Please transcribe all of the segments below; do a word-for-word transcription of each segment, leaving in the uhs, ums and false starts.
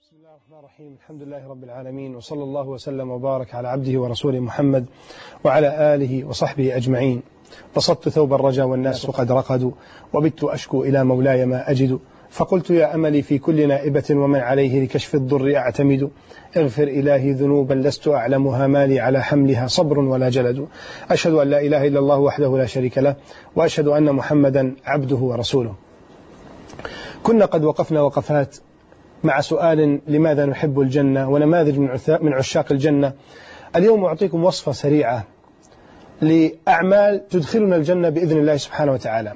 بسم الله الرحمن الرحيم. الحمد لله رب العالمين، وصلى الله وسلم وبارك على عبده ورسوله محمد وعلى آله وصحبه أجمعين. بسطت ثوب الرجا والناس قد رقدوا، وبت أشكو إلى مولاي ما أجد، فقلت يا أملي في كل نائبة ومن عليه لكشف الضر أعتمد. اغفر إلهي ذنوبا لست أعلمها، مالي على حملها صبر ولا جلد. أشهد أن لا إله إلا الله وحده لا شريك له، وأشهد أن محمدا عبده ورسوله. كنا قد وقفنا وقفات مع سؤال لماذا نحب الجنة ونماذج من عشاق الجنة. اليوم أعطيكم وصفة سريعة لأعمال تدخلنا الجنة بإذن الله سبحانه وتعالى،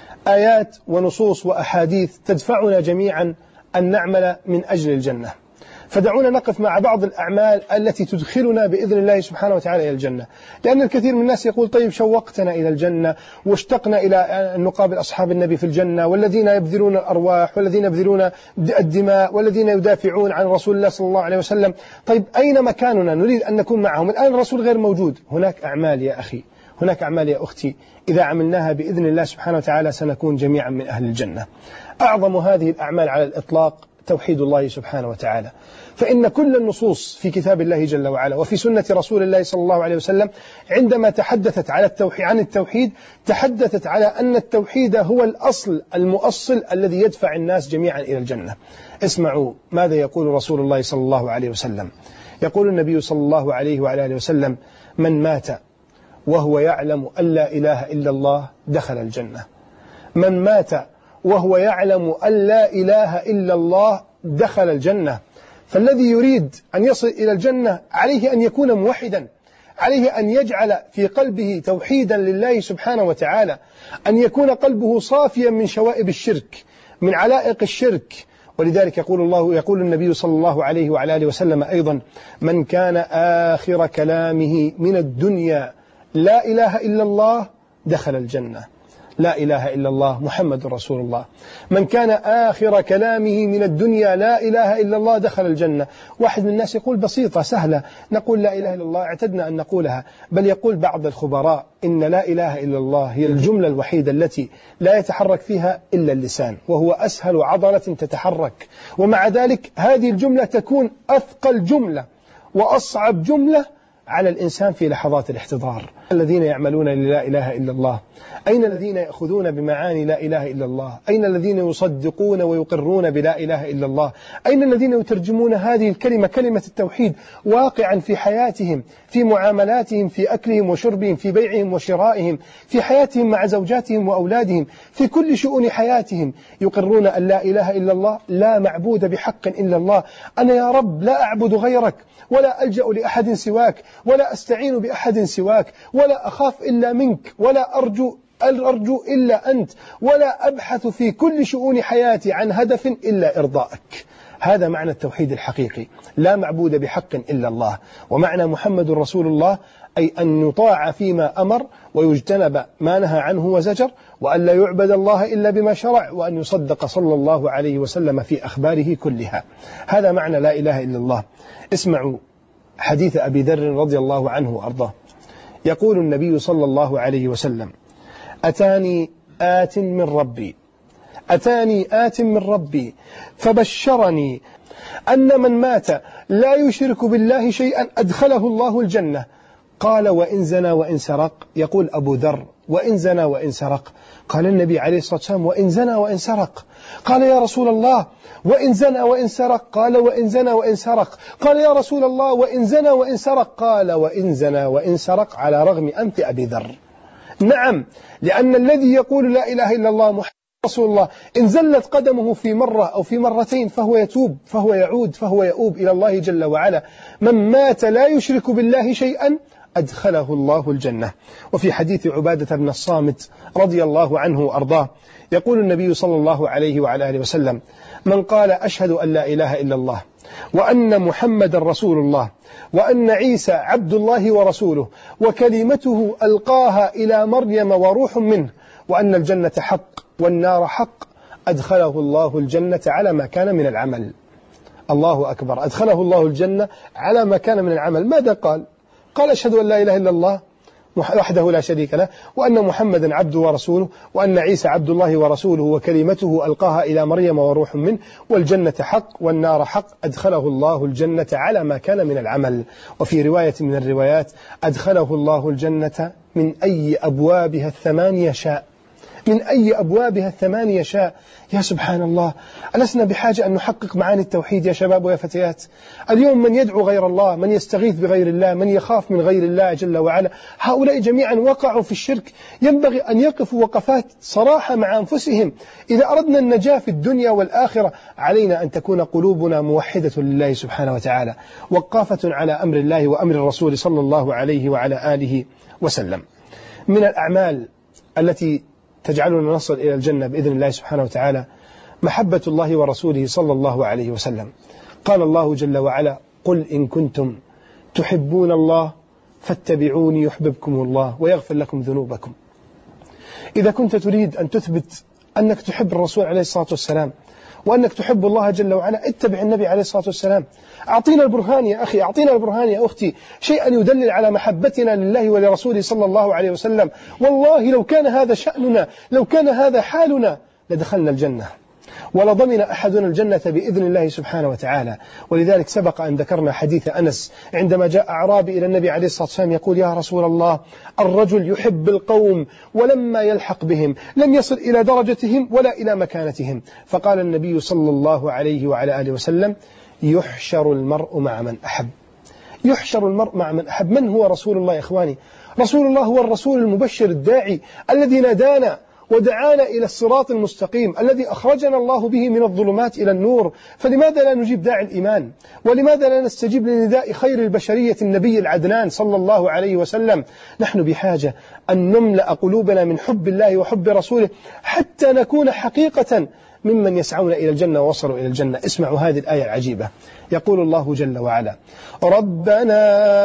آيات ونصوص وأحاديث تدفعنا جميعا أن نعمل من أجل الجنة. فدعونا نقف مع بعض الأعمال التي تدخلنا بإذن الله سبحانه وتعالى إلى الجنة، لأن الكثير من الناس يقول طيب شوقتنا إلى الجنة واشتقنا إلى أن نقابل أصحاب النبي في الجنة، والذين يبذلون الأرواح والذين يبذلون الدماء والذين يدافعون عن رسول الله صلى الله عليه وسلم. طيب أين مكاننا؟ نريد أن نكون معهم. الآن الرسول غير موجود. هناك أعمال يا أخي، هناك أعمال يا أختي، إذا عملناها بإذن الله سبحانه وتعالى سنكون جميعا من أهل الجنة. أعظم هذه الأعمال على الإطلاق توحيد الله سبحانه وتعالى، فإن كل النصوص في كتاب الله جل وعلا وفي سنة رسول الله صلى الله عليه وسلم عندما تحدثت على التوحيد عن التوحيد تحدثت على أن التوحيد هو الأصل المؤصل الذي يدفع الناس جميعا إلى الجنة. اسمعوا ماذا يقول رسول الله صلى الله عليه وسلم. يقول النبي صلى الله عليه وعلى آله وسلم: من مات وهو يعلم أن لا إله إلا الله دخل الجنة. من مات وهو يعلم أن لا إله إلا الله دخل الجنة. فالذي يريد أن يصل إلى الجنة عليه أن يكون موحدا، عليه أن يجعل في قلبه توحيدا لله سبحانه وتعالى، أن يكون قلبه صافيا من شوائب الشرك، من علائق الشرك. ولذلك يقول الله يقول النبي صلى الله عليه وعلى آله وسلم أيضا: من كان آخر كلامه من الدنيا لا إله إلا الله دخل الجنة. لا إله إلا الله محمد رسول الله. من كان آخر كلامه من الدنيا لا إله إلا الله دخل الجنة. واحد من الناس يقول بسيطة سهلة، نقول لا إله إلا الله، اعتدنا أن نقولها. بل يقول بعض الخبراء إن لا إله إلا الله هي الجملة الوحيدة التي لا يتحرك فيها إلا اللسان، وهو أسهل عضلة تتحرك، ومع ذلك هذه الجملة تكون أثقل جملة وأصعب جملة على الإنسان في لحظات الاحتضار. الذين يعملون للا إله إلا الله؟ أين الذين يأخذون بمعاني لا إله إلا الله؟ أين الذين يصدقون ويقرون بلا إله إلا الله؟ أين الذين يترجمون هذه الكلمة كلمة التوحيد واقعا في حياتهم، في معاملاتهم، في أكلهم وشربهم، في بيعهم وشرائهم، في حياتهم مع زوجاتهم وأولادهم، في كل شؤون حياتهم يقرون أن لا إله إلا الله، لا معبود بحق إلا الله. أنا يا رب لا أعبد غيرك، ولا ألجأ لأحد سواك، ولا أستعين بأحد سواك، ولا أخاف إلا منك، ولا أرجو أرجو إلا أنت، ولا أبحث في كل شؤون حياتي عن هدف إلا إرضائك. هذا معنى التوحيد الحقيقي، لا معبود بحق إلا الله. ومعنى محمد رسول الله أي أن يطاع فيما أمر ويجتنب ما نهى عنه وزجر، وأن لا يعبد الله إلا بما شرع، وأن يصدق صلى الله عليه وسلم في أخباره كلها. هذا معنى لا إله إلا الله. اسمعوا حديث أبي ذر رضي الله عنه وأرضاه. يقول النبي صلى الله عليه وسلم: أتاني آت من ربي أتاني آت من ربي فبشرني أن من مات لا يشرك بالله شيئا أدخله الله الجنة. قال: وإن زنى وإن سرق؟ يقول أبو ذر: وإن زنى وإن سرق؟ قال النبي عليه الصلاة والسلام: وإن زنى وإن سرق؟ قال: يا رسول الله وإن زنى وإن سرق؟ قال: وإن زنى وإن سرق؟ قال: يا رسول الله وإن زنى وإن سرق؟ قال: وإن زنى وإن سرق على رغم أنف أبي ذر. نعم، لأن الذي يقول لا إله إلا الله محمد رسول الله إن زلت قدمه في مرة أو في مرتين فهو يتوب، فهو يعود، فهو يؤوب إلى الله جل وعلا. من مات لا يشرك بالله شيئا أدخله الله الجنة. وفي حديث عبادة بن الصامت رضي الله عنه وأرضاه يقول النبي صلى الله عليه وعلى آله وسلم: من قال أشهد أن لا إله إلا الله وأن محمد رسول الله وأن عيسى عبد الله ورسوله وكلمته ألقاها إلى مريم وروح منه وأن الجنة حق والنار حق أدخله الله الجنة على ما كان من العمل. الله أكبر، أدخله الله الجنة على ما كان من العمل. ماذا قال؟ قال: أشهد أن لا إله إلا الله. وحده لا شريك له، وأن محمدا عبده ورسوله، وأن عيسى عبد الله ورسوله وكلمته ألقاها إلى مريم وروح منه، والجنة حق والنار حق، أدخله الله الجنة على ما كان من العمل. وفي رواية من الروايات أدخله الله الجنة من أي أبوابها الثمانية شاء، من أي أبوابها الثمانية شاء. يا سبحان الله، ألسنا بحاجة أن نحقق معاني التوحيد يا شباب ويا فتيات؟ اليوم من يدعو غير الله، من يستغيث بغير الله، من يخاف من غير الله جل وعلا، هؤلاء جميعا وقعوا في الشرك. ينبغي أن يقفوا وقفات صراحة مع أنفسهم. إذا أردنا النجاة في الدنيا والآخرة علينا أن تكون قلوبنا موحدة لله سبحانه وتعالى، وقافة على أمر الله وأمر الرسول صلى الله عليه وعلى آله وسلم. من الأعمال التي تجعلنا نصل إلى الجنة بإذن الله سبحانه وتعالى محبة الله ورسوله صلى الله عليه وسلم. قال الله جل وعلا: قل إن كنتم تحبون الله فاتبعوني يحببكم الله ويغفر لكم ذنوبكم. إذا كنت تريد أن تثبت أنك تحب الرسول عليه الصلاة والسلام وأنك تحب الله جل وعلا، اتبع النبي عليه الصلاة والسلام. أعطينا البرهان يا أخي، أعطينا البرهان يا أختي، شيئا يدلل على محبتنا لله ولرسوله صلى الله عليه وسلم. والله لو كان هذا شأننا، لو كان هذا حالنا، لدخلنا الجنة ولضمن أحدنا الجنة بإذن الله سبحانه وتعالى. ولذلك سبق أن ذكرنا حديث أنس عندما جاء أعرابي إلى النبي عليه الصلاة والسلام يقول: يا رسول الله، الرجل يحب القوم ولما يلحق بهم لم يصل إلى درجتهم ولا إلى مكانتهم. فقال النبي صلى الله عليه وعلى آله وسلم: يحشر المرء مع من أحب. يحشر المرء مع من أحب. من هو رسول الله يا إخواني؟ رسول الله هو الرسول المبشر الداعي الذي نادانا ودعانا إلى الصراط المستقيم، الذي أخرجنا الله به من الظلمات إلى النور. فلماذا لا نجيب داعي الإيمان؟ ولماذا لا نستجيب لنداء خير البشرية النبي العدنان صلى الله عليه وسلم؟ نحن بحاجة أن نملأ قلوبنا من حب الله وحب رسوله حتى نكون حقيقة ممن يسعون إلى الجنة ووصلوا إلى الجنة. اسمعوا هذه الآية العجيبة. يقول الله جل وعلا: ربنا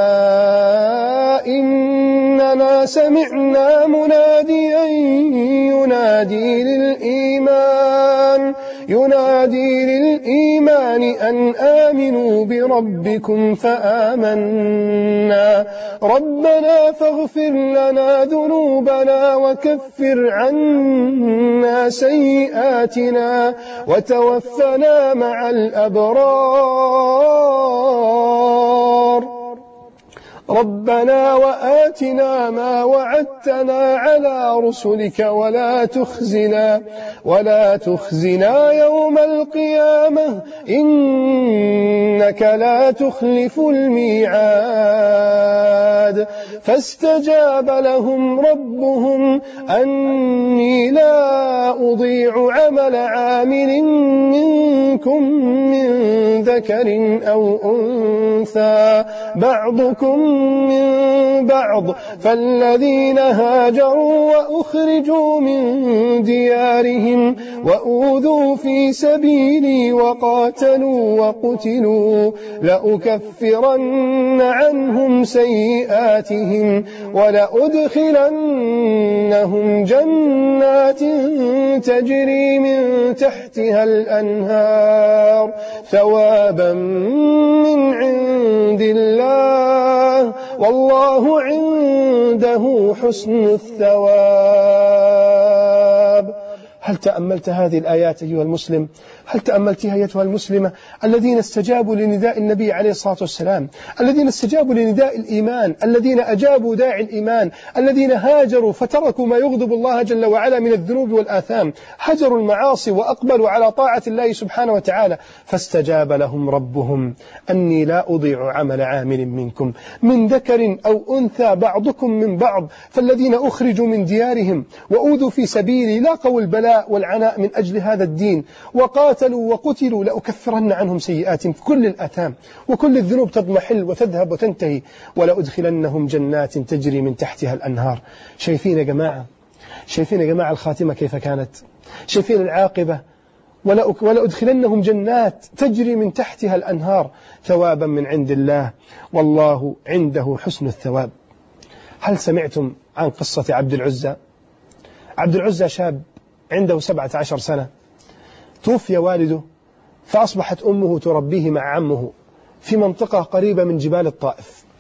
إننا سمعنا مناديا ينادي للإيمان ينادي للإيمان أن آمنوا بربكم فآمنا ربنا فاغفر لنا ذنوبنا وكفر عنا سيئاتنا وتوفنا مع الأبرار ربنا وآتنا ما وعدتنا على رسلك ولا تخزنا ولا تخزنا يوم القيامة إنك لا تخلف الميعاد. فاستجاب لهم ربهم أني لا أضيع عمل عامل منكم من ذكر أو أنثى بعضكم من بعض فالذين هاجروا وأخرجوا من ديارهم وأوذوا في سبيلي وقاتلوا وقتلوا لأكفرن عنهم سيئاتهم ولأدخلنهم جنات تجري من تحتها الأنهار ثوابا من عند الله والله عنده حسن الثواب. هل تأملت هذه الآيات أيها المسلم؟ هل تأملتها أيتها المسلمة؟ الذين استجابوا لنداء النبي عليه الصلاة والسلام، الذين استجابوا لنداء الإيمان، الذين أجابوا داعي الإيمان، الذين هاجروا فتركوا ما يغضب الله جل وعلا من الذنوب والآثام، هجروا المعاصي وأقبلوا على طاعة الله سبحانه وتعالى. فاستجاب لهم ربهم أني لا أضيع عمل عامل منكم من ذكر أو أنثى بعضكم من بعض فالذين أخرجوا من ديارهم وأوذوا في سبيلي لاقوا البلاء والعناء من أجل هذا الدين وقاتلوا وقتلوا لأكفرن عنهم سيئاتهم. كل الآثام وكل الذنوب تضمحل وتذهب وتنتهي ولأدخلنهم جنات تجري من تحتها الأنهار. شايفين يا جماعة؟ شايفين يا جماعة الخاتمة كيف كانت؟ شايفين العاقبة؟ ولأدخلنهم جنات تجري من تحتها الأنهار ثوابا من عند الله والله عنده حسن الثواب. هل سمعتم عن قصة عبد العزى؟ عبد العزى شاب عنده سبعة عشر سنة، توفي والده فأصبحت أمه تربيه مع عمه في منطقة قريبة من جبال الطائف.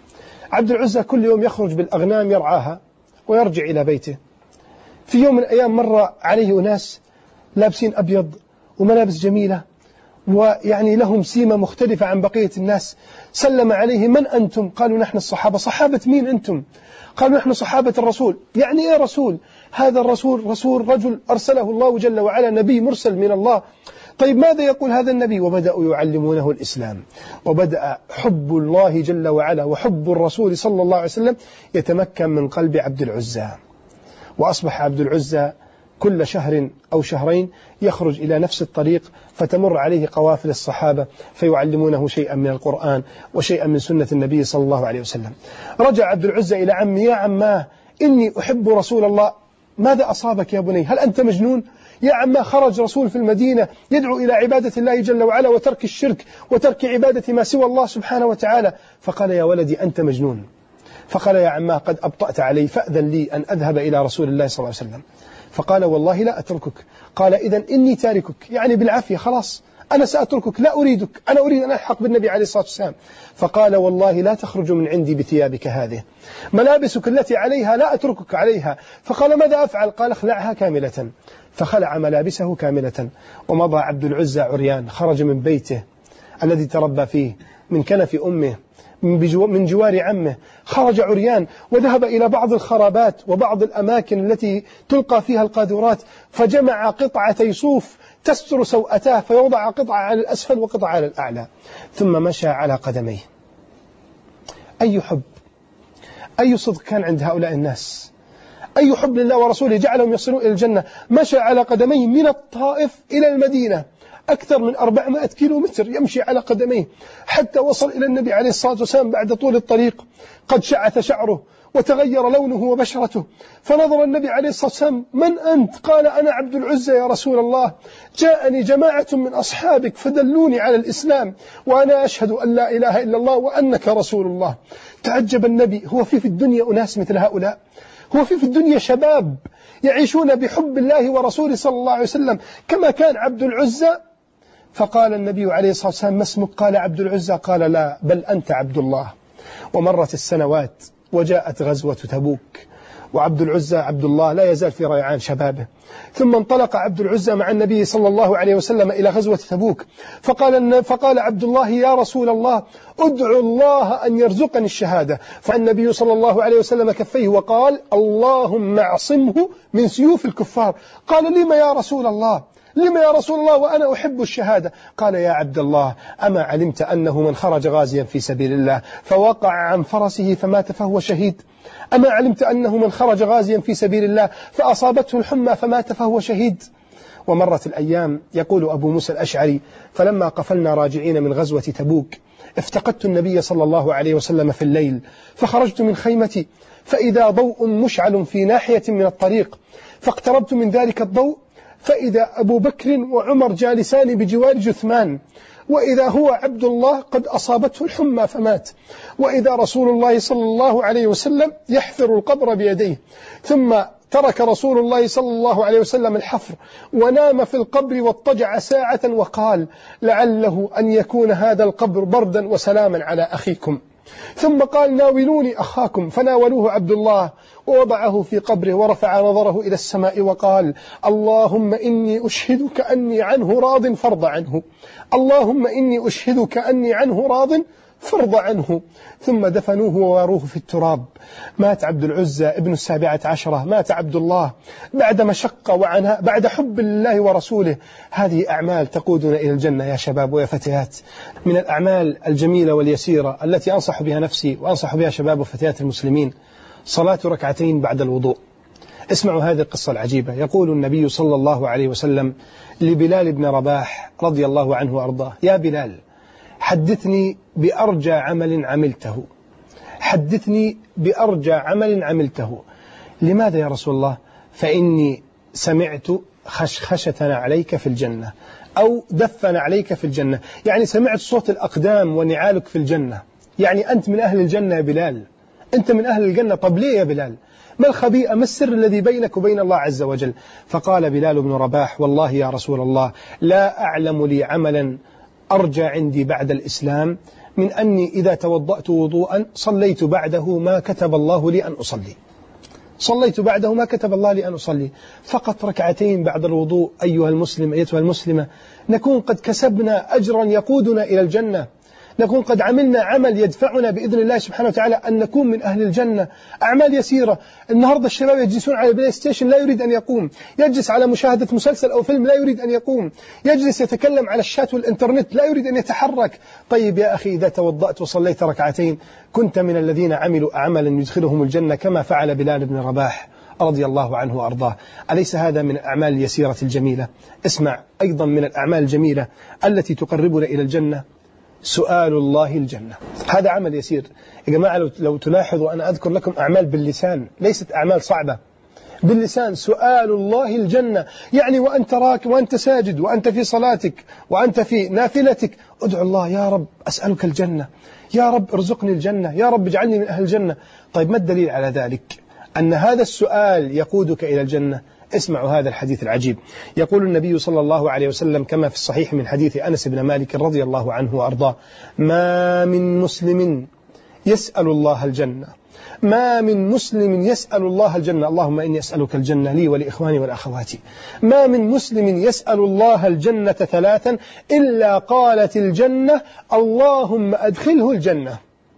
عبد العزى كل يوم يخرج بالأغنام يرعاها ويرجع إلى بيته. في يوم من الأيام مر عليه أناس لابسين أبيض وملابس جميلة ويعني لهم سيمة مختلفة عن بقية الناس. سلم عليه: من أنتم؟ قالوا: نحن الصحابة. صحابة مين أنتم؟ قالوا: نحن صحابة الرسول. يعني إيه رسول؟ هذا الرسول رسول رجل أرسله الله جل وعلا، نبي مرسل من الله. طيب ماذا يقول هذا النبي؟ وبدأوا يعلمونه الإسلام، وبدأ حب الله جل وعلا وحب الرسول صلى الله عليه وسلم يتمكن من قلب عبد العزى. وأصبح عبد العزى كل شهر أو شهرين يخرج إلى نفس الطريق، فتمر عليه قوافل الصحابة فيعلمونه شيئا من القرآن وشيئا من سنة النبي صلى الله عليه وسلم. رجع عبد العزى إلى عمي: يا عماه، إني أحب رسول الله. ماذا أصابك يا بني؟ هل أنت مجنون؟ يا عماه، خرج رسول في المدينة يدعو إلى عبادة الله جل وعلا وترك الشرك وترك عبادة ما سوى الله سبحانه وتعالى. فقال: يا ولدي أنت مجنون. فقال: يا عماه، قد أبطأت علي، فأذن لي أن أذهب إلى رسول الله صلى الله عليه وسلم. فقال: والله لا أتركك. قال: إذن إني تاركك، يعني بالعافية، خلاص أنا سأتركك، لا أريدك، أنا أريد أن ألحق بالنبي عليه الصلاة والسلام. فقال: والله لا تخرج من عندي بثيابك هذه، ملابسك التي عليها لا أتركك عليها. فقال: ماذا أفعل؟ قال: اخلعها كاملة. فخلع ملابسه كاملة، ومضى عبد العزى عريان. خرج من بيته الذي تربى فيه، من كنف أمه، من جوار عمه، خرج عريان وذهب إلى بعض الخرابات وبعض الأماكن التي تلقى فيها القاذورات، فجمع قطعتي صوف تستر سوءتاه، فيوضع قطعة على الأسفل وقطعة على الأعلى، ثم مشى على قدميه. أي حب، أي صدق كان عند هؤلاء الناس، أي حب لله ورسوله جعلهم يصلون إلى الجنة. مشى على قدميه من الطائف إلى المدينة، أكثر من أربعمائة كيلو متر يمشي على قدميه حتى وصل إلى النبي عليه الصلاة والسلام بعد طول الطريق. قد شعث شعره وتغير لونه وبشرته، فنظر النبي عليه الصلاة والسلام: من أنت؟ قال: أنا عبد العزى يا رسول الله، جاءني جماعة من أصحابك فدلوني على الإسلام، وأنا أشهد أن لا إله إلا الله وأنك رسول الله. تعجب النبي، هو في في الدنيا أناس مثل هؤلاء؟ هو في في الدنيا شباب يعيشون بحب الله ورسوله صلى الله عليه وسلم كما كان عبد العزى؟ فقال النبي عليه الصلاة والسلام: ما اسمك؟ قال: عبد العزى. قال: لا، بل أنت عبد الله. ومرت السنوات وجاءت غزوة تبوك، وعبد العزى عبد الله لا يزال في ريعان شبابه. ثم انطلق عبد العزى مع النبي صلى الله عليه وسلم إلى غزوة تبوك، فقال, فقال عبد الله: يا رسول الله، ادعو الله أن يرزقني الشهادة. فالنبي صلى الله عليه وسلم كفيه وقال: اللهم اعصمه من سيوف الكفار. قال: لما يا رسول الله؟ لما يا رسول الله وأنا أحب الشهادة؟ قال: يا عبد الله، أما علمت أنه من خرج غازيا في سبيل الله فوقع عن فرسه فمات فهو شهيد؟ أما علمت أنه من خرج غازيا في سبيل الله فأصابته الحمى فمات فهو شهيد؟ ومرت الأيام. يقول أبو موسى الأشعري: فلما قفلنا راجعين من غزوة تبوك افتقدت النبي صلى الله عليه وسلم في الليل، فخرجت من خيمتي فإذا ضوء مشعل في ناحية من الطريق، فاقتربت من ذلك الضوء فإذا أبو بكر وعمر جالسان بجوار جثمان، وإذا هو عبد الله قد أصابته الحمى فمات، وإذا رسول الله صلى الله عليه وسلم يحفر القبر بيديه. ثم ترك رسول الله صلى الله عليه وسلم الحفر ونام في القبر واضطجع ساعة وقال: لعله أن يكون هذا القبر بردا وسلاما على أخيكم. ثم قال: ناولوني أخاكم، فناولوه عبد الله ووضعه في قبره ورفع نظره إلى السماء وقال: اللهم إني أشهدك أني عنه راض فارض عنه، اللهم إني أشهدك أني عنه راض فارض عنه. ثم دفنوه وواروه في التراب. مات عبد العزى ابن السابعة عشرة، مات عبد الله بعد مشقة وعناء، بعد حب الله ورسوله. هذه أعمال تقودنا إلى الجنة يا شباب ويا فتيات. من الأعمال الجميلة واليسيرة التي أنصح بها نفسي وأنصح بها شباب وفتيات المسلمين صلاة ركعتين بعد الوضوء. اسمعوا هذه القصة العجيبة. يقول النبي صلى الله عليه وسلم لبلال بن رباح رضي الله عنه وأرضاه: يا بلال، حدثني بأرجى عمل عملته، حدثني بأرجى عمل عملته. لماذا يا رسول الله؟ فإني سمعت خشخشة عليك في الجنة، أو دفن عليك في الجنة، يعني سمعت صوت الأقدام ونعالك في الجنة، يعني أنت من أهل الجنة يا بلال، أنت من أهل الجنة. طب ليه يا بلال؟ ما الخبيئة؟ ما السر الذي بينك وبين الله عز وجل؟ فقال بلال بن رباح: والله يا رسول الله لا أعلم لي عملا أرجى عندي بعد الإسلام من أني إذا توضأت وضوءا صليت بعده ما كتب الله لي أن أصلي صليت بعده ما كتب الله لي أن أصلي فقط ركعتين بعد الوضوء أيها المسلم أيتها المسلمة نكون قد كسبنا أجرا يقودنا إلى الجنة، نكون قد عملنا عمل يدفعنا بإذن الله سبحانه وتعالى أن نكون من أهل الجنة. أعمال يسيرة. النهاردة الشباب يجلسون على البلاي ستيشن لا يريد أن يقوم، يجلس على مشاهدة مسلسل أو فيلم لا يريد أن يقوم، يجلس يتكلم على الشات والإنترنت لا يريد أن يتحرك. طيب يا أخي إذا توضأت وصليت ركعتين كنت من الذين عملوا أعمالا يدخلهم الجنة كما فعل بلال بن رباح رضي الله عنه وأرضاه. أليس هذا من الأعمال اليسيرة الجميلة؟ اسمع أيضا من الأعمال الجميلة التي تقربنا إلى الجنة سؤال الله الجنة. هذا عمل يسير يا جماعة. لو, لو تلاحظوا أنا أذكر لكم أعمال باللسان ليست أعمال صعبة، باللسان سؤال الله الجنة، يعني وأنت راك وأنت ساجد وأنت في صلاتك وأنت في نافلتك ادعو الله يا رب أسألك الجنة، يا رب ارزقني الجنة، يا رب اجعلني من أهل الجنة. طيب ما الدليل على ذلك؟ أن هذا السؤال يقودك إلى الجنة. اسمعوا هذا الحديث العجيب. يقول النبي صلى الله عليه وسلم كما في الصحيح من حديث أنس بن مالك رضي الله عنه وأرضاه: ما من مسلم يسأل الله الجنة، ما من مسلم يسأل الله الجنة، اللهم إني أسألك الجنة لي ولإخواني والأخوات، ما من مسلم يسأل الله الجنة ثلاثا إلا قالت الجنة اللهم أدخله الجنة،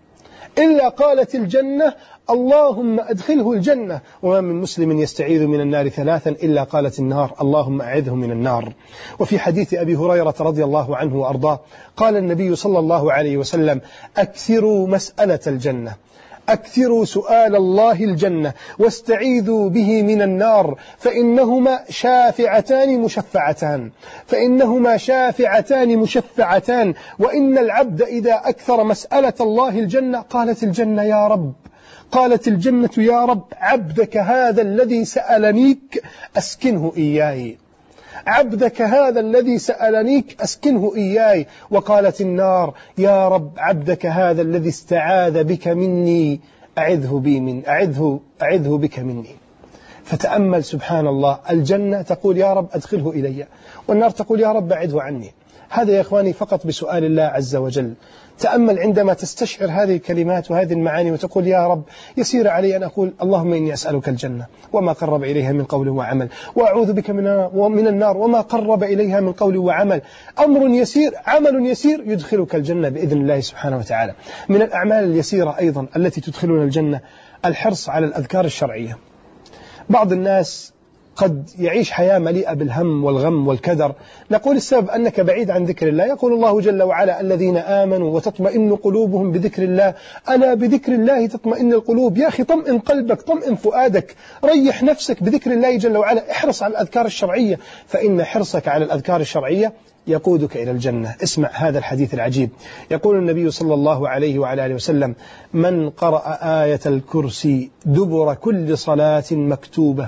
إلا قالت الجنة اللهم أدخله الجنة. وما من مسلم يستعيذ من النار ثلاثا إلا قالت النار اللهم أعذه من النار. وفي حديث أبي هريرة رضي الله عنه وأرضاه قال النبي صلى الله عليه وسلم: أكثروا مسألة الجنة، أكثروا سؤال الله الجنة، واستعيذوا به من النار، فإنهما شافعتان مشفعتان، فإنهما شافعتان مشفعتان، وإن العبد إذا أكثر مسألة الله الجنة قالت الجنة يا رب، قالت الجنة يا رب عبدك هذا الذي سألنيك أسكنه إياي، عبدك هذا الذي سألنيك أسكنه إياي. وقالت النار يا رب عبدك هذا الذي استعاذ بك مني أعذه بي من أعذه أعذه بك مني. فتأمل سبحان الله، الجنة تقول يا رب أدخله إلي، والنار تقول يا رب أعذه عني. هذا يا إخواني فقط بسؤال الله عز وجل. تأمل عندما تستشعر هذه الكلمات وهذه المعاني وتقول يا رب يسير علي أن أقول اللهم إني أسألك الجنة وما قرب إليها من قول وعمل، وأعوذ بك من النار وما قرب إليها من قول وعمل. أمر يسير، عمل يسير يدخلك الجنة بإذن الله سبحانه وتعالى. من الأعمال اليسيرة أيضا التي تدخلنا الجنة الحرص على الأذكار الشرعية. بعض الناس قد يعيش حياة مليئة بالهم والغم والكدر، نقول السبب أنك بعيد عن ذكر الله. يقول الله جل وعلا: الذين آمنوا وتطمئن قلوبهم بذكر الله، ألا بذكر الله تطمئن القلوب. يا أخي طمئن قلبك، طمئن فؤادك، ريح نفسك بذكر الله جل وعلا، احرص على الأذكار الشرعية، فإن حرصك على الأذكار الشرعية يقودك إلى الجنة. اسمع هذا الحديث العجيب. يقول النبي صلى الله عليه وعلى آله وسلم: من قرأ آية الكرسي دبر كل صلاة مكتوبة،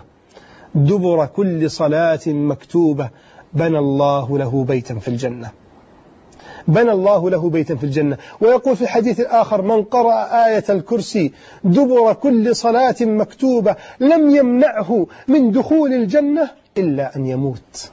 دبر كل صلاة مكتوبة بنى الله له بيتا في الجنة، بنى الله له بيتا في الجنة. ويقول في الحديث الآخر: من قرأ آية الكرسي دبر كل صلاة مكتوبة لم يمنعه من دخول الجنة إلا أن يموت،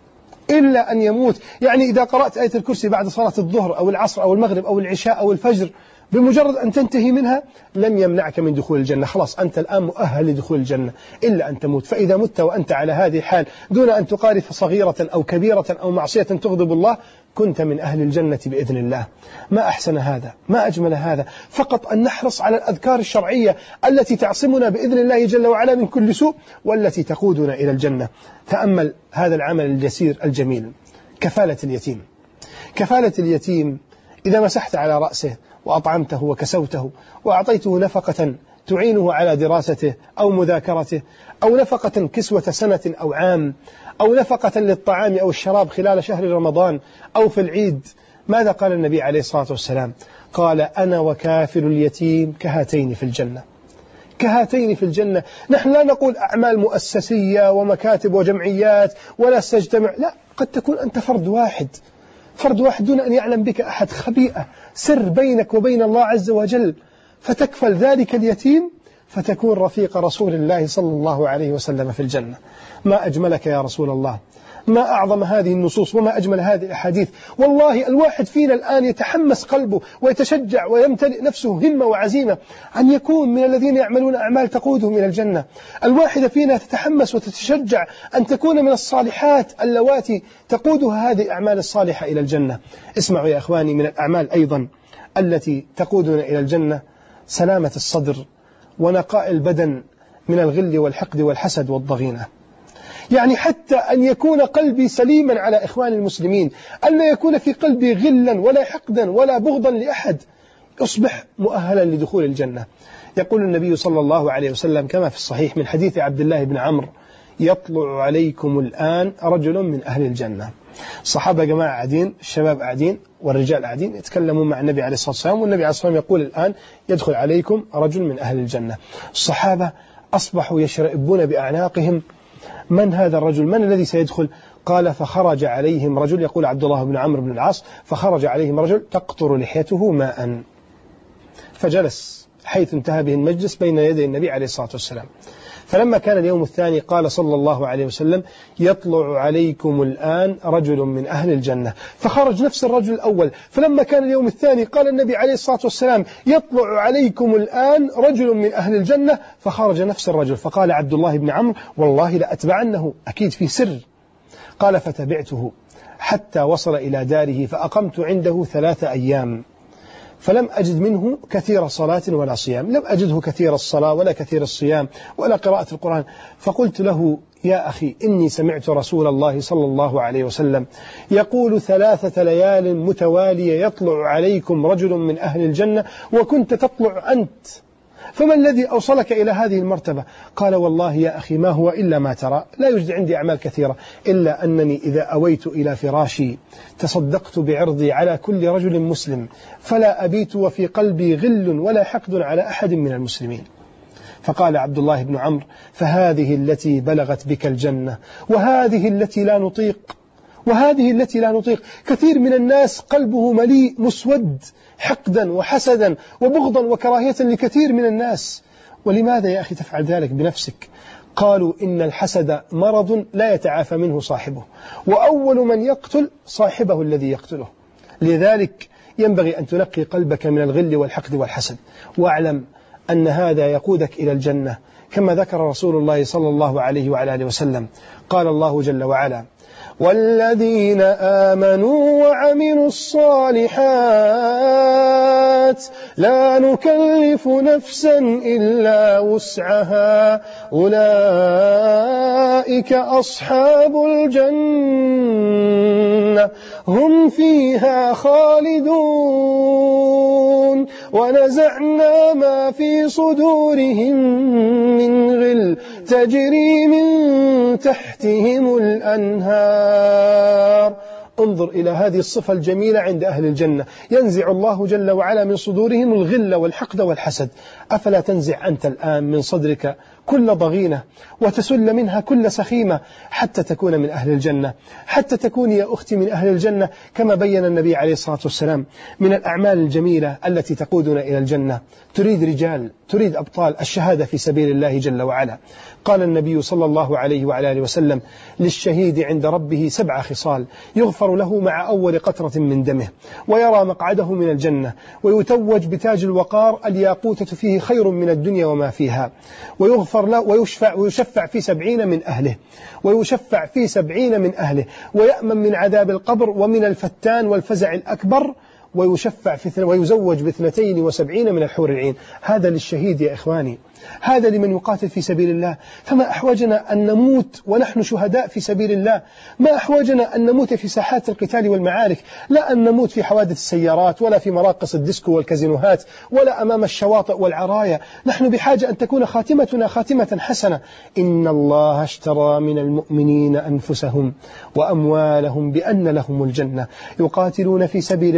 إلا أن يموت. يعني إذا قرأت آية الكرسي بعد صلاة الظهر أو العصر أو المغرب أو العشاء أو الفجر، بمجرد أن تنتهي منها لن يمنعك من دخول الجنة، خلاص أنت الآن مؤهل لدخول الجنة إلا أن تموت. فإذا مت وأنت على هذه الحال دون أن تقارف صغيرة أو كبيرة أو معصية تغضب الله كنت من أهل الجنة بإذن الله. ما أحسن هذا، ما أجمل هذا. فقط أن نحرص على الأذكار الشرعية التي تعصمنا بإذن الله جل وعلا من كل سوء والتي تقودنا إلى الجنة. تأمل هذا العمل اليسير الجميل، كفالة اليتيم. كفالة اليتيم إذا مسحت على رأسه وأطعمته وكسوته وأعطيته نفقة تعينه على دراسته أو مذاكرته، أو نفقة كسوة سنة أو عام، أو نفقة للطعام أو الشراب خلال شهر رمضان أو في العيد، ماذا قال النبي عليه الصلاة والسلام؟ قال: أنا وكافل اليتيم كهاتين في الجنة، كهاتين في الجنة. نحن لا نقول أعمال مؤسسية ومكاتب وجمعيات ولا تجتمع، لا، قد تكون أنت فرد واحد، فرد واحد دون أن يعلم بك أحد، خبيئة، سر بينك وبين الله عز وجل، فتكفل ذلك اليتيم فتكون رفيق رسول الله صلى الله عليه وسلم في الجنة. ما أجملك يا رسول الله، ما أعظم هذه النصوص وما أجمل هذه الأحاديث. والله الواحد فينا الآن يتحمس قلبه ويتشجع ويمتلئ نفسه همة وعزيمة أن يكون من الذين يعملون أعمال تقودهم إلى الجنة. الواحدة فينا تتحمس وتتشجع أن تكون من الصالحات اللواتي تقودها هذه الأعمال الصالحة إلى الجنة. اسمعوا يا أخواني، من الأعمال أيضا التي تقودنا إلى الجنة سلامة الصدر ونقاء البدن من الغل والحقد والحسد والضغينة. يعني حتى أن يكون قلبي سليما على إخوان المسلمين، أن لا يكون في قلبي غلا ولا حقدا ولا بغضا لأحد، أصبح مؤهلا لدخول الجنة. يقول النبي صلى الله عليه وسلم كما في الصحيح من حديث عبد الله بن عمرو: يطلع عليكم الآن رجل من أهل الجنة. الصحابة يا جماعة قاعدين، الشباب قاعدين والرجال قاعدين يتكلمون مع النبي عليه الصلاة والسلام، والنبي عليه الصلاة والسلام يقول الآن يدخل عليكم رجل من أهل الجنة. الصحابة أصبحوا يشرئبون بأعناقهم: من هذا الرجل؟ من الذي سيدخل؟ قال: فخرج عليهم رجل، يقول عبد الله بن عمرو بن العاص: فخرج عليهم رجل تقطر لحيته ماء، فجلس حيث انتهى به المجلس بين يدي النبي عليه الصلاة والسلام. فلما كان اليوم الثاني قال صلى الله عليه وسلم: يطلع عليكم الآن رجل من أهل الجنة. فخرج نفس الرجل الأول. فلما كان اليوم الثاني قال النبي عليه الصلاة والسلام: يطلع عليكم الآن رجل من أهل الجنة. فخرج نفس الرجل. فقال عبد الله بن عمرو: والله لأتبعنه، أكيد في سر. قال: فتبعته حتى وصل إلى داره، فأقمت عنده ثلاثة أيام، فلم أجد منه كثير صلاة ولا صيام، لم أجده كثير الصلاة ولا كثير الصيام ولا قراءة القرآن. فقلت له: يا أخي، إني سمعت رسول الله صلى الله عليه وسلم يقول: ثلاثة ليال متوالية يطلع عليكم رجل من أهل الجنة، وكنت تطلع أنت، فما الذي أوصلك إلى هذه المرتبة؟ قال: والله يا أخي ما هو إلا ما ترى، لا يوجد عندي أعمال كثيرة، إلا أنني إذا أويت إلى فراشي تصدقت بعرضي على كل رجل مسلم، فلا أبيت وفي قلبي غل ولا حقد على أحد من المسلمين. فقال عبد الله بن عمرو: فهذه التي بلغت بك الجنة، وهذه التي لا نطيق، وهذه التي لا نطيق. كثير من الناس قلبه مليء مسود حقدا وحسدا وبغضا وكراهية لكثير من الناس. ولماذا يا أخي تفعل ذلك بنفسك؟ قالوا: إن الحسد مرض لا يتعافى منه صاحبه، وأول من يقتل صاحبه الذي يقتله. لذلك ينبغي أن تنقي قلبك من الغل والحقد والحسد، واعلم أن هذا يقودك إلى الجنة، كما ذكر رسول الله صلى الله عليه وعلى آله وسلم. قال الله جل وعلا: والذين آمنوا وعملوا الصالحات لا نكلف نفسا إلا وسعها أولئك أصحاب الجنة هم فيها خالدون ونزعنا ما في صدورهم من غل تجري من تحتهم الأنهار. انظر إلى هذه الصفة الجميلة عند أهل الجنة، ينزع الله جل وعلا من صدورهم الغل والحقد والحسد. أفلا تنزع أنت الآن من صدرك كل ضغينة وتسل منها كل سخيمة حتى تكون من أهل الجنة، حتى تكون يا أختي من أهل الجنة، كما بين النبي عليه الصلاة والسلام من الأعمال الجميلة التي تقودنا إلى الجنة. تريد رجال، تريد أبطال، الشهادة في سبيل الله جل وعلا. قال النبي صلى الله عليه وعلى آله وسلم: للشهيد عند ربه سبع خصال، يغفر له مع أول قطرة من دمه، ويرى مقعده من الجنة، ويتوج بتاج الوقار الياقوتة فيه خير من الدنيا وما فيها، ويغفر له ويشفع, ويشفع في سبعين من أهله ويشفع في سبعين من أهله ويأمن من عذاب القبر ومن الفتان والفزع الأكبر، ويشفع في ويزوج باثنتين وسبعين من الحور العين. هذا للشهيد يا إخواني، هذا لمن يقاتل في سبيل الله. فما أحوجنا أن نموت ونحن شهداء في سبيل الله؟ ما أحوجنا أن نموت في ساحات القتال والمعارك، لا أن نموت في حوادث السيارات ولا في مراقص الديسكو والكازينوهات ولا أمام الشواطئ والعرايا. نحن بحاجة أن تكون خاتمتنا خاتمة حسنة. إن الله اشترى من المؤمنين أنفسهم وأموالهم بأن لهم الجنة يقاتلون في سبيل الله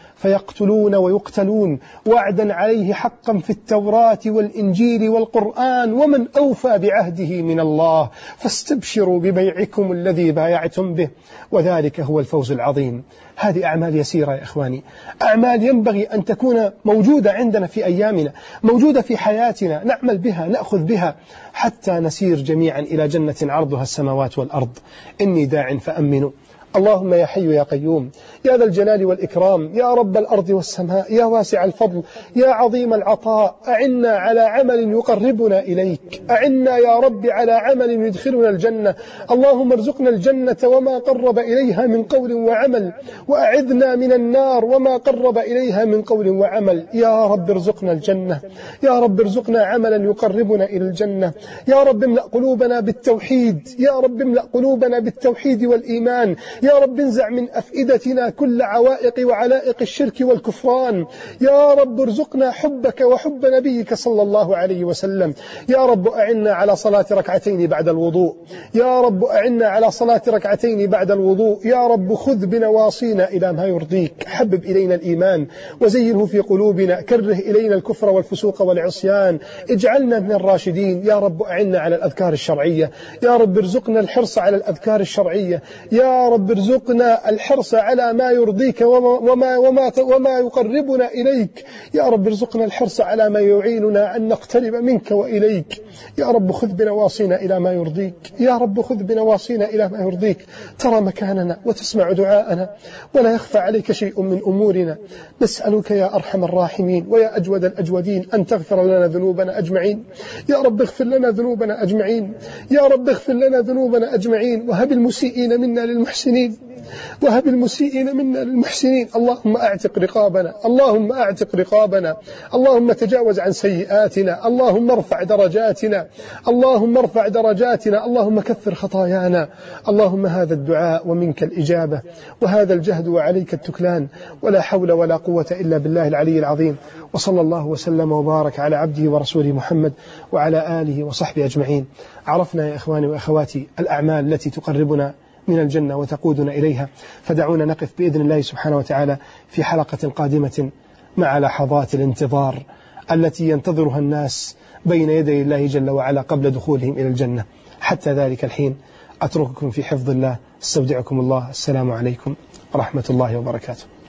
فيقتلون ويقتلون، وعدا عليه حقا في التوراة والإنجيل والقرآن، ومن أوفى بعهده من الله، فاستبشروا ببيعكم الذي بايعتم به، وذلك هو الفوز العظيم. هذه أعمال يسيرة يا إخواني، أعمال ينبغي أن تكون موجودة عندنا في أيامنا، موجودة في حياتنا، نعمل بها، نأخذ بها، حتى نسير جميعا إلى جنة عرضها السماوات والأرض. إني داع فأمنوا. اللهم يا حي يا قيوم يا ذا الجلال والإكرام، يا رب الأرض والسماء، يا واسع الفضل، يا عظيم العطاء، أعنا على عمل يقربنا إليك، أعنا يا رب على عمل يدخلنا الجنة. اللهم ارزقنا الجنة وما قرب إليها من قول وعمل، وأعذنا من النار وما قرب إليها من قول وعمل. يا رب ارزقنا الجنة، يا رب ارزقنا عملا يقربنا إلى الجنة. يا رب املأ قلوبنا بالتوحيد، يا رب املأ قلوبنا بالتوحيد والإيمان. يا رب انزع من أفئدتنا كل عوائق وعلائق الشرك والكفران. يا رب ارزقنا حبك وحب نبيك صلى الله عليه وسلم. يا رب أعنا على صلاة ركعتين بعد الوضوء، يا رب أعنا على صلاة ركعتين بعد الوضوء. يا رب خذ بنواصينا إلى ما يرضيك، حبب إلينا الإيمان وزينه في قلوبنا، كره إلينا الكفر والفسوق والعصيان، اجعلنا من الراشدين. يا رب أعنا على الأذكار الشرعية، يا رب ارزقنا الحرص على الأذكار الشرعية. يا رب ارزقنا الحرص على ما يرضيك وما, وما, وما, وما يقربنا إليك. يا رب ارزقنا الحرص على ما يعيننا أن نقترب منك وإليك. يا رب خذ بنواصينا إلى ما يرضيك، يا رب خذ بنواصينا إلى ما يرضيك. ترى مكاننا وتسمع دعاءنا ولا يخفى عليك شيء من أمورنا. نسألك يا أرحم الراحمين ويا أجود الأجودين أن تغفر لنا ذنوبنا أجمعين. يا رب اغفر لنا ذنوبنا أجمعين، يا رب اغفر لنا ذنوبنا أجمعين، وهب المسيئين منا للمحسنين، وهب المسيئين منا للمحسنين. اللهم أعتق رقابنا، اللهم أعتق رقابنا، اللهم تجاوز عن سيئاتنا، اللهم ارفع درجاتنا، اللهم ارفع درجاتنا، اللهم كفر خطايانا. اللهم هذا الدعاء ومنك الإجابة، وهذا الجهد وعليك التكلان، ولا حول ولا قوة إلا بالله العلي العظيم. وصلى الله وسلم وبارك على عبده ورسوله محمد وعلى آله وصحبه أجمعين. عرفنا يا إخواني وأخواتي الأعمال التي تقربنا من الجنة وتقودنا إليها، فدعونا نقف بإذن الله سبحانه وتعالى في حلقة قادمة مع لحظات الانتظار التي ينتظرها الناس بين يدي الله جل وعلا قبل دخولهم إلى الجنة. حتى ذلك الحين أترككم في حفظ الله، استودعكم الله. السلام عليكم ورحمة الله وبركاته.